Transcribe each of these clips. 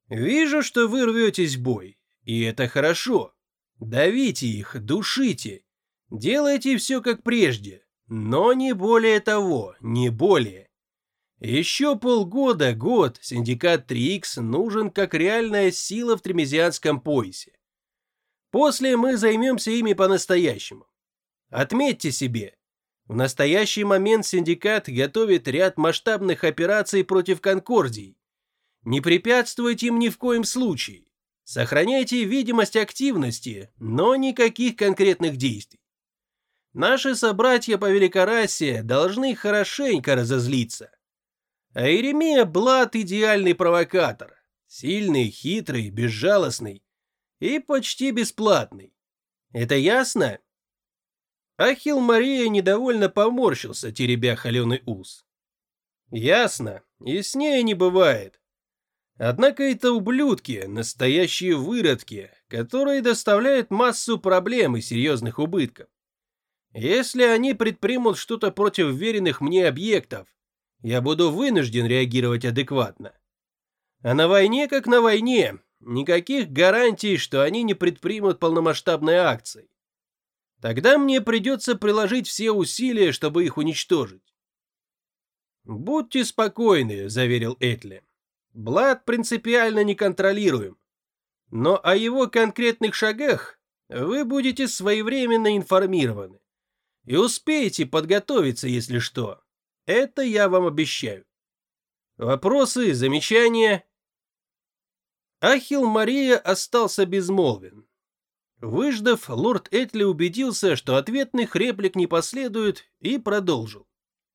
Вижу, что вы рветесь в бой, и это хорошо. Давите их, душите, делайте все как прежде, но не более того, не более. Еще полгода, год, синдикат 3Х нужен как реальная сила в тремезианском поясе. После мы займемся ими по-настоящему. Отметьте себе, в настоящий момент синдикат готовит ряд масштабных операций против Конкордии. Не препятствуйте им ни в коем случае. Сохраняйте видимость активности, но никаких конкретных действий. Наши собратья по великорасе должны хорошенько разозлиться. А Иеремия Блад – идеальный провокатор. Сильный, хитрый, безжалостный и почти бесплатный. Это ясно? Ахилл Мария недовольно поморщился, теребя холеный ус. Ясно, яснее не бывает. Однако это ублюдки, настоящие выродки, которые доставляют массу проблем и серьезных убытков. Если они предпримут что-то против веренных мне объектов, я буду вынужден реагировать адекватно. А на войне как на войне, никаких гарантий, что они не предпримут полномасштабной акции. Тогда мне придется приложить все усилия, чтобы их уничтожить. «Будьте спокойны», — заверил Этли. «Блад принципиально неконтролируем. Но о его конкретных шагах вы будете своевременно информированы. И успеете подготовиться, если что. Это я вам обещаю. Вопросы, замечания?» Ахилл Мария остался безмолвен. Выждав, лорд Этли убедился, что ответных реплик не последует, и продолжил.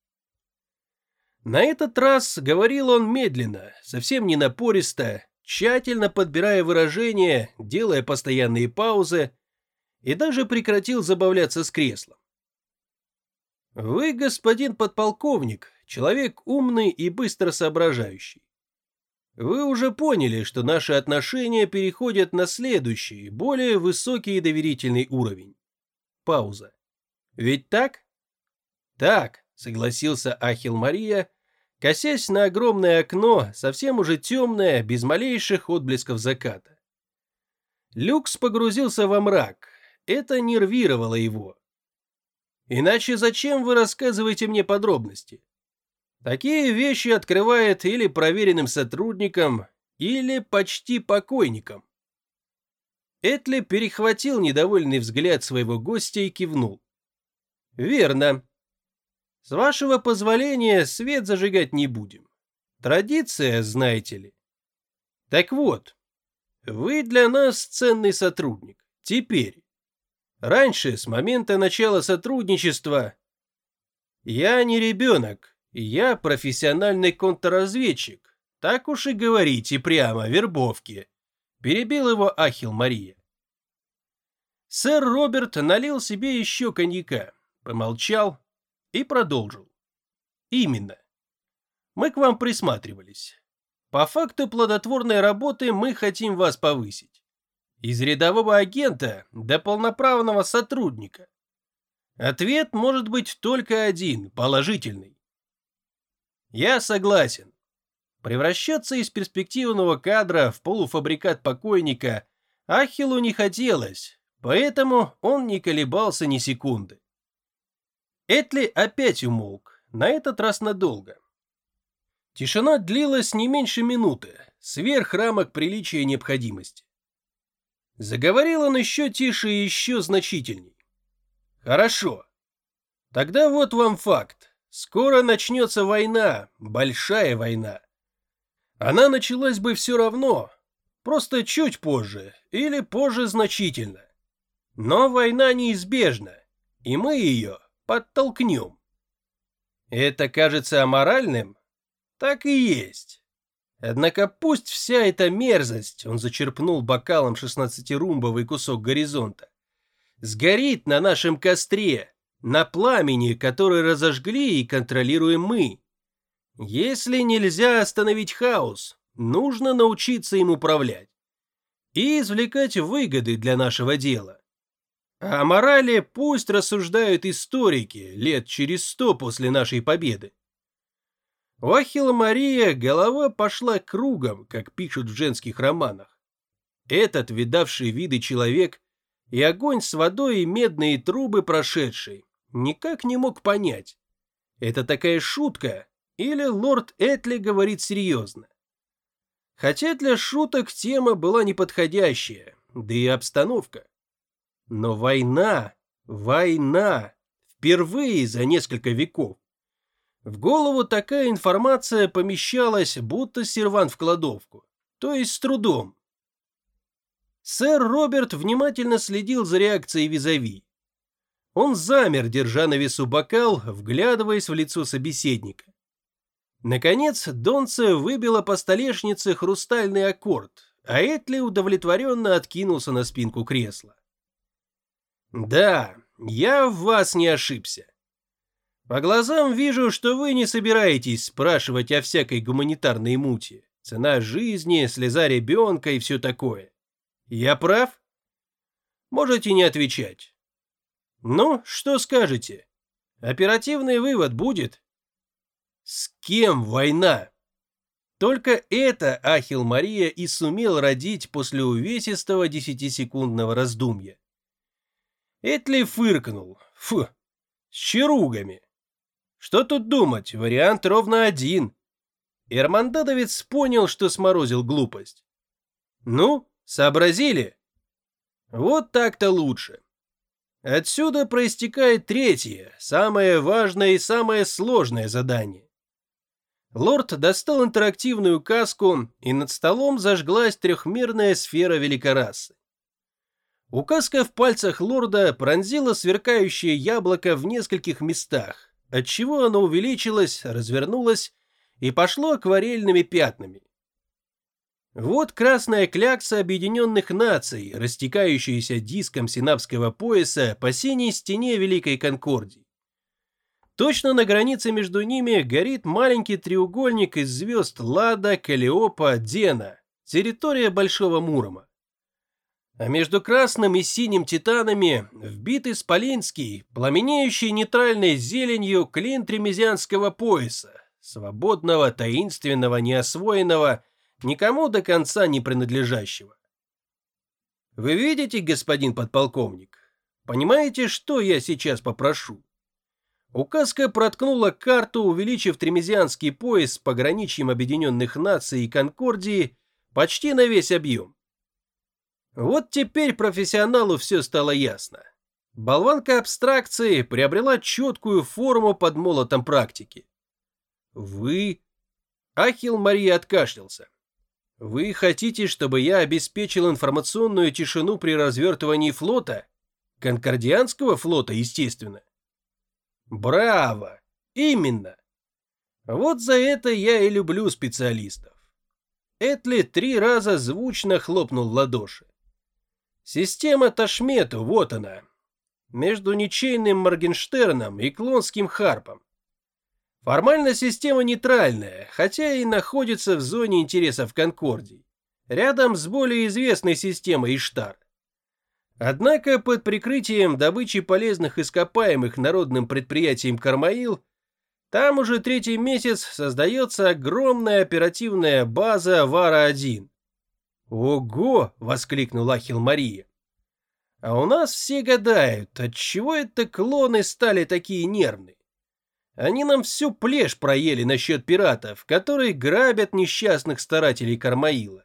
На этот раз говорил он медленно, совсем не напористо, тщательно подбирая выражения, делая постоянные паузы, и даже прекратил забавляться с креслом. «Вы, господин подполковник, человек умный и быстро соображающий. Вы уже поняли, что наши отношения переходят на следующий, более высокий и доверительный уровень. Пауза. Ведь так?» «Так», — согласился Ахилл Мария, косясь на огромное окно, совсем уже темное, без малейших отблесков заката. Люкс погрузился во мрак. Это нервировало его. «Иначе зачем вы рассказываете мне подробности? Такие вещи открывает или проверенным сотрудникам, или почти покойникам». Этли перехватил недовольный взгляд своего гостя и кивнул. «Верно. С вашего позволения свет зажигать не будем. Традиция, знаете ли. Так вот, вы для нас ценный сотрудник. Теперь. Раньше, с момента начала сотрудничества, я не ребенок, я профессиональный контрразведчик. Так уж и говорите прямо, вербовки. Перебил его Ахилл Мария. Сэр Роберт налил себе еще коньяка, помолчал и продолжил. Именно. Мы к вам присматривались. По факту плодотворной работы мы хотим вас повысить. Из рядового агента до полноправного сотрудника. Ответ может быть только один, положительный. Я согласен. Превращаться из перспективного кадра в полуфабрикат покойника Ахиллу не хотелось, поэтому он не колебался ни секунды. Этли опять умолк, на этот раз надолго. Тишина длилась не меньше минуты, сверх рамок приличия и необходимости. Заговорил он еще тише и еще значительней. Хорошо. Тогда вот вам факт. Скоро начнется война, большая война. Она началась бы все равно, просто чуть позже или позже значительно. Но война неизбежна, и мы ее подтолкнем. Это кажется аморальным? Так и есть. Однако пусть вся эта мерзость, он зачерпнул бокалом 16-румбовый кусок горизонта, сгорит на нашем костре, на пламени, который разожгли и контролируем мы. Если нельзя остановить хаос, нужно научиться им управлять и извлекать выгоды для нашего дела. А о морали пусть рассуждают историки лет через 100 после нашей победы. У Ахилла Мария голова пошла кругом, как пишут в женских романах. Этот видавший виды человек и огонь с водой и медные трубы прошедший никак не мог понять, это такая шутка или лорд Этли говорит серьезно. Хотя для шуток тема была неподходящая, да и обстановка. Но война, впервые за несколько веков. В голову такая информация помещалась, будто сервант в кладовку, то есть с трудом. Сэр Роберт внимательно следил за реакцией визави. Он замер, держа на весу бокал, вглядываясь в лицо собеседника. Наконец, Донце выбила по столешнице хрустальный аккорд, а Этли удовлетворенно откинулся на спинку кресла. «Да, я в вас не ошибся. По глазам вижу, что вы не собираетесь спрашивать о всякой гуманитарной муте. Цена жизни, слеза ребенка и все такое. Я прав? Можете не отвечать. Ну, что скажете? Оперативный вывод будет? С кем война? Только это Ахилл Мария и сумел родить после увесистого 10-секундного раздумья. Этли фыркнул. Фу, с чаругами. Что тут думать, вариант ровно один. Эрмандадовец понял, что сморозил глупость. Ну, сообразили? Вот так-то лучше. Отсюда проистекает третье, самое важное и самое сложное задание. Лорд достал интерактивную каску, и над столом зажглась трехмерная сфера великорасы. Указка в пальцах лорда пронзила сверкающее яблоко в нескольких местах, отчего оно увеличилось, развернулось и пошло акварельными пятнами. Вот красная клякса Объединенных Наций, растекающаяся диском Синапского пояса по синей стене Великой Конкордии. Точно на границе между ними горит маленький треугольник из звезд Лада, Калиопа, Дена, территория Большого Мурома. А между красным и синим титанами вбит исполинский, пламенеющий нейтральной зеленью клин Тремезианского пояса, свободного, таинственного, неосвоенного, никому до конца не принадлежащего. Вы видите, господин подполковник? Понимаете, что я сейчас попрошу? Указка проткнула карту, увеличив Тремезианский пояс с пограничьем Объединенных Наций и Конкордии почти на весь объем. Вот теперь профессионалу все стало ясно. Болванка абстракции приобрела четкую форму под молотом практики. Вы... Ахилл Мария откашлялся. Вы хотите, чтобы я обеспечил информационную тишину при развертывании флота? Конкордианского флота, естественно. Браво! Именно! Вот за это я и люблю специалистов. Этли 3 раза звучно хлопнул в ладоши. Система Ташмету, вот она. Между ничейным Моргенштерном и клонским Харпом. Формально система нейтральная, хотя и находится в зоне интересов Конкордии, рядом с более известной системой Иштар. Однако под прикрытием добычи полезных ископаемых народным предприятием Кармаил, там уже 3-й месяц создается огромная оперативная база Вара-1. «Ого!» — воскликнул Ахилл Мария. «А у нас все гадают, отчего это клоны стали такие нервные? Они нам всю плешь проели насчет пиратов, которые грабят несчастных старателей Кармаила.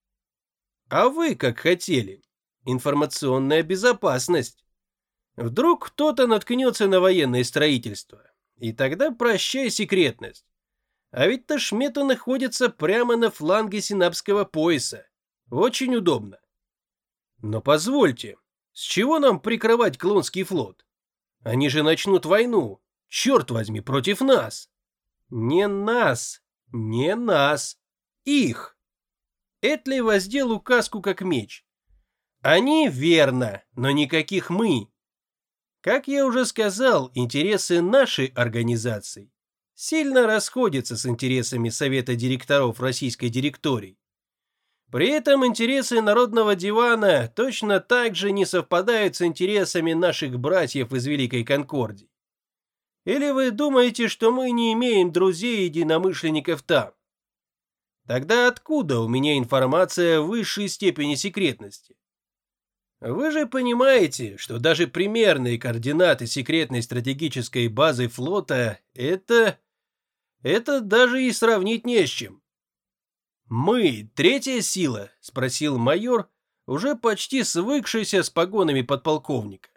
А вы как хотели? Информационная безопасность. Вдруг кто-то наткнется на военное строительство, и тогда прощай секретность. А ведь Ташмету находится прямо на фланге Синапского пояса. Очень удобно. Но позвольте, с чего нам прикрывать клонский флот? Они же начнут войну, черт возьми, против нас. Не нас, не нас, их. Этли воздел указку как меч. Они верно, но никаких мы. Как я уже сказал, интересы нашей организации сильно расходятся с интересами Совета директоров Российской директории. При этом интересы Народного дивана точно так же не совпадают с интересами наших братьев из Великой Конкордии. Или вы думаете, что мы не имеем друзей-единомышленников там? Тогда откуда у меня информация высшей степени секретности? Вы же понимаете, что даже примерные координаты секретной стратегической базы флота – это даже и сравнить не с чем. «Мы – третья сила?» – спросил майор, уже почти свыкшийся с погонами подполковника.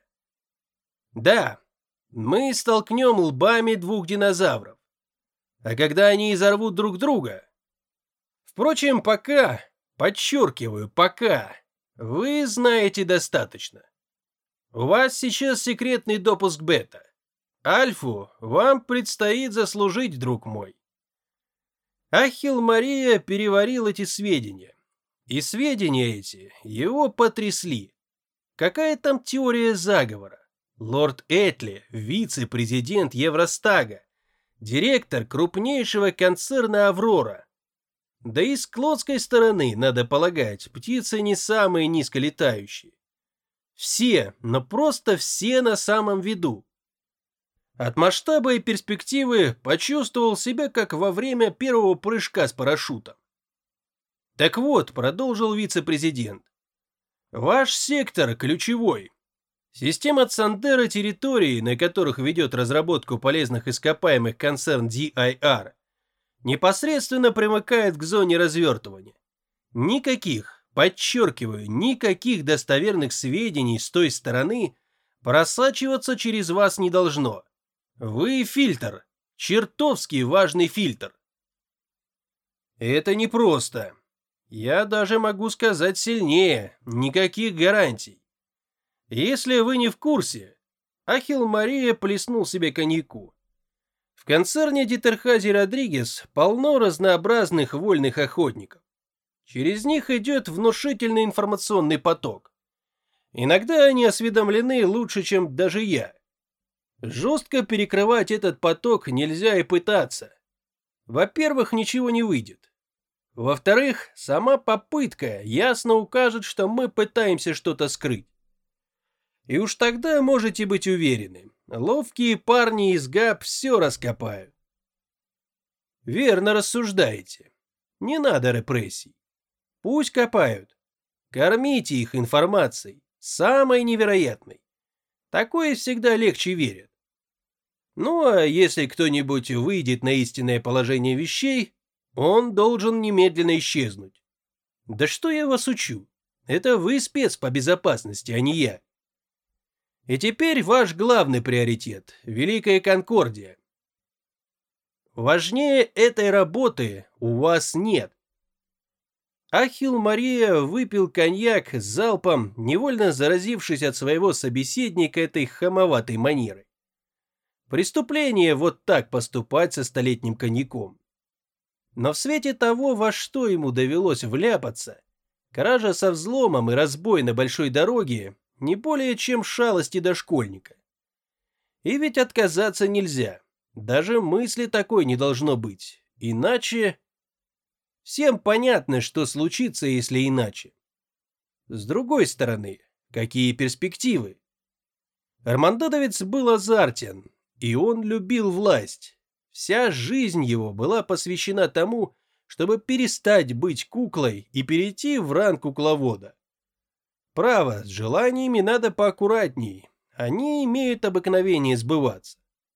«Да, мы столкнем лбами двух динозавров. А когда они изорвут друг друга? Впрочем, пока, подчеркиваю, пока, вы знаете достаточно. У вас сейчас секретный допуск бета. Альфу вам предстоит заслужить, друг мой». Ахилл Мария переварил эти сведения. И сведения эти его потрясли. Какая там теория заговора? Лорд Этли, вице-президент Евростага, директор крупнейшего концерна «Аврора». Да и с клодской стороны, надо полагать, птицы не самые низколетающие. Все, но просто все на самом виду. От масштаба и перспективы почувствовал себя как во время первого прыжка с парашютом. Так вот, продолжил вице-президент, ваш сектор ключевой. Система Цандера территорий, на которых ведет разработку полезных ископаемых концерн DIR, непосредственно примыкает к зоне развертывания. Никаких, подчеркиваю, никаких достоверных сведений с той стороны просачиваться через вас не должно. Вы фильтр, чертовски важный фильтр. Это непросто. Я даже могу сказать сильнее, никаких гарантий. Если вы не в курсе, Ахилл Мария плеснул себе коньяку. В концерне Дитерхази Родригес полно разнообразных вольных охотников. Через них идет внушительный информационный поток. Иногда они осведомлены лучше, чем даже я. Жестко перекрывать этот поток нельзя и пытаться. Во-первых, ничего не выйдет. Во-вторых, сама попытка ясно укажет, что мы пытаемся что-то скрыть. И уж тогда можете быть уверены, ловкие парни из ГАП все раскопают. Верно рассуждаете. Не надо репрессий. Пусть копают. Кормите их информацией, самой невероятной. Такое всегда легче верят. Ну а если кто-нибудь выйдет на истинное положение вещей, он должен немедленно исчезнуть. Да что я вас учу? Это вы спец по безопасности, а не я. И теперь ваш главный приоритет – Великая Конкордия. Важнее этой работы у вас нет. Ахилл Мария выпил коньяк залпом, невольно заразившись от своего собеседника этой хамоватой манерой. Преступление вот так поступать со столетним коньяком. Но в свете того, во что ему довелось вляпаться, кража со взломом и разбой на большой дороге не более чем шалости дошкольника. И ведь отказаться нельзя, даже мысли такой не должно быть, иначе... Всем понятно, что случится, если иначе. С другой стороны, какие перспективы? Армандадовец был азартен, и он любил власть. Вся жизнь его была посвящена тому, чтобы перестать быть куклой и перейти в ранг кукловода. Право, с желаниями надо поаккуратней, они имеют обыкновение сбываться.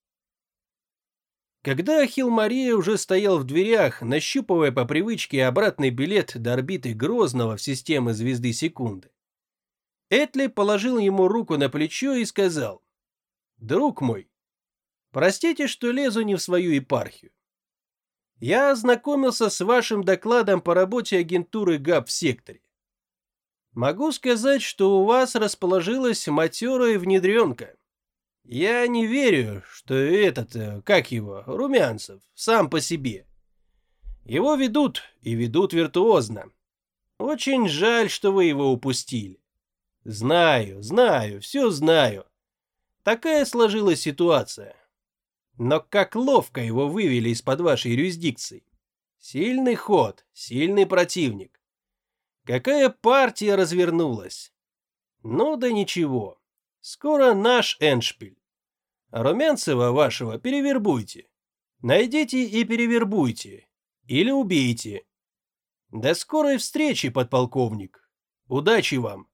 Когда Ахилл Мария уже стоял в дверях, нащупывая по привычке обратный билет до орбиты Грозного в системе звезды Секунды, Этли положил ему руку на плечо и сказал: «Друг мой, простите, что лезу не в свою епархию. Я ознакомился с вашим докладом по работе агентуры ГАП в секторе. Могу сказать, что у вас расположилась матерая внедренка. Я не верю, что этот, как его, Румянцев, сам по себе. Его ведут, и ведут виртуозно. Очень жаль, что вы его упустили. Знаю, все знаю. Такая сложилась ситуация. Но как ловко его вывели из-под вашей юрисдикции. Сильный ход, сильный противник. Какая партия развернулась. Ну да ничего. Скоро наш эндшпиль. Румянцева вашего перевербуйте. Найдите и перевербуйте. Или убейте. До скорой встречи, подполковник. Удачи вам.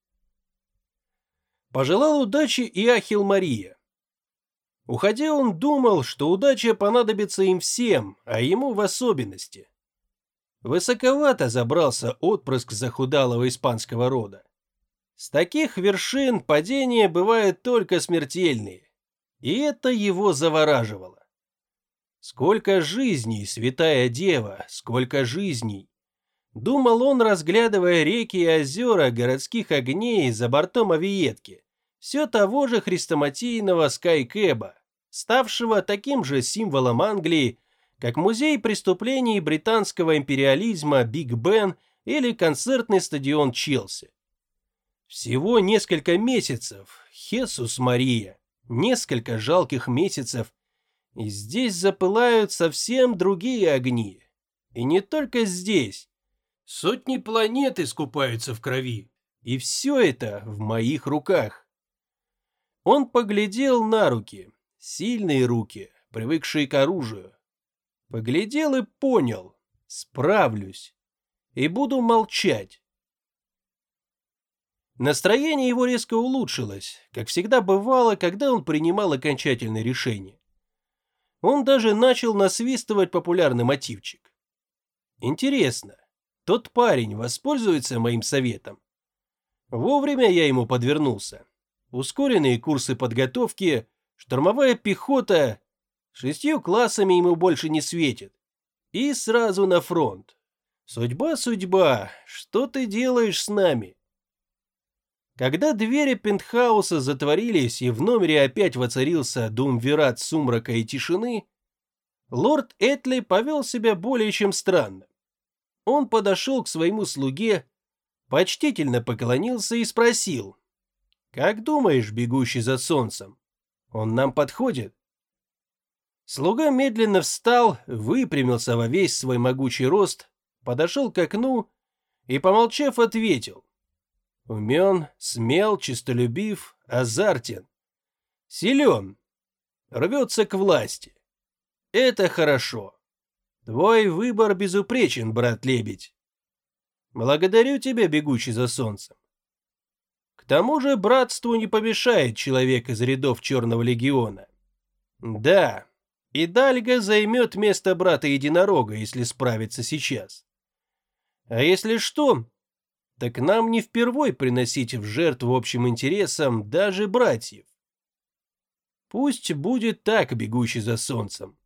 Пожелал удачи и Ахилл Мария. Уходя, он думал, что удача понадобится им всем, а ему в особенности. Высоковато забрался отпрыск захудалого испанского рода. С таких вершин падения бывают только смертельные, и это его завораживало. Сколько жизней, святая дева, сколько жизней! Думал он, разглядывая реки и озера городских огней за бортом авиетки, все того же хрестоматийного скайкэба, ставшего таким же символом Англии, как музей преступлений британского империализма Биг Бен или концертный стадион Челси. Всего несколько месяцев, Хесус Мария, несколько жалких месяцев, и здесь запылают совсем другие огни. И не только здесь. Сотни планет искупаются в крови, и все это в моих руках. Он поглядел на руки, сильные руки, привыкшие к оружию. Поглядел и понял, справлюсь, и буду молчать. Настроение его резко улучшилось, как всегда бывало, когда он принимал окончательное решение. Он даже начал насвистывать популярный мотивчик. Интересно, тот парень воспользуется моим советом? Вовремя я ему подвернулся. Ускоренные курсы подготовки, штурмовая пехота, 6 классами ему больше не светит. И сразу на фронт. Судьба, судьба, что ты делаешь с нами? Когда двери пентхауса затворились и в номере опять воцарился думвират сумрака и тишины, лорд Этли повел себя более чем странно. Он подошел к своему слуге, почтительно поклонился и спросил: «Как думаешь, бегущий за солнцем, он нам подходит?» Слуга медленно встал, выпрямился во весь свой могучий рост, подошел к окну и, помолчав, ответил: «Умен, смел, честолюбив, азартен, силен, рвется к власти. Это хорошо. Твой выбор безупречен, брат-лебедь. Благодарю тебя, бегущий за солнцем. К тому же братству не помешает человек из рядов Черного легиона. Да, и Дальга займет место брата-единорога, если справится сейчас. А если что, так нам не впервой приносить в жертву общим интересам даже братьев. Пусть будет так, бегущий за солнцем».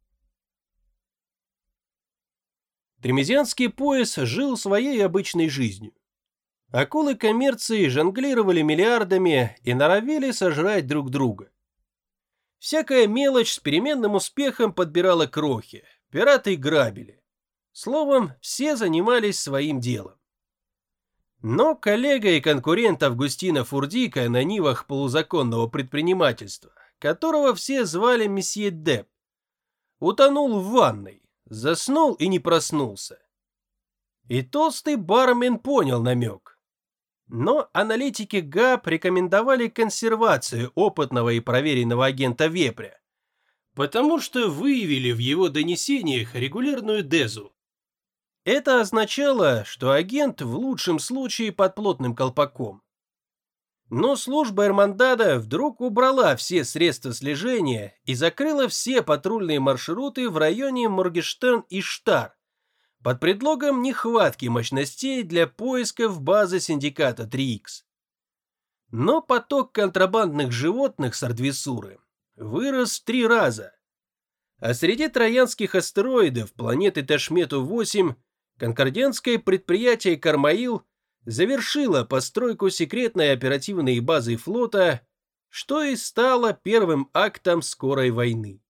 Тремезианский пояс жил своей обычной жизнью. Акулы коммерции жонглировали миллиардами и норовили сожрать друг друга. Всякая мелочь с переменным успехом подбирала крохи, пираты грабили. Словом, все занимались своим делом. Но коллега и конкурент Августина Фурдика на нивах полузаконного предпринимательства, которого все звали месье Депп, утонул в ванной, заснул и не проснулся. И толстый бармен понял намек. Но аналитики ГАП рекомендовали консервацию опытного и проверенного агента Вепря, потому что выявили в его донесениях регулярную дезу. Это означало, что агент в лучшем случае под плотным колпаком. Но служба Эрмандада вдруг убрала все средства слежения и закрыла все патрульные маршруты в районе Моргенштерн и Штар под предлогом нехватки мощностей для поисков базы синдиката 3Х. Но поток контрабандных животных с Ардвисуры вырос в 3 раза. А среди троянских астероидов планеты Ташмету-8 конкордианское предприятие «Кармаил» завершило постройку секретной оперативной базы флота, что и стало первым актом скорой войны.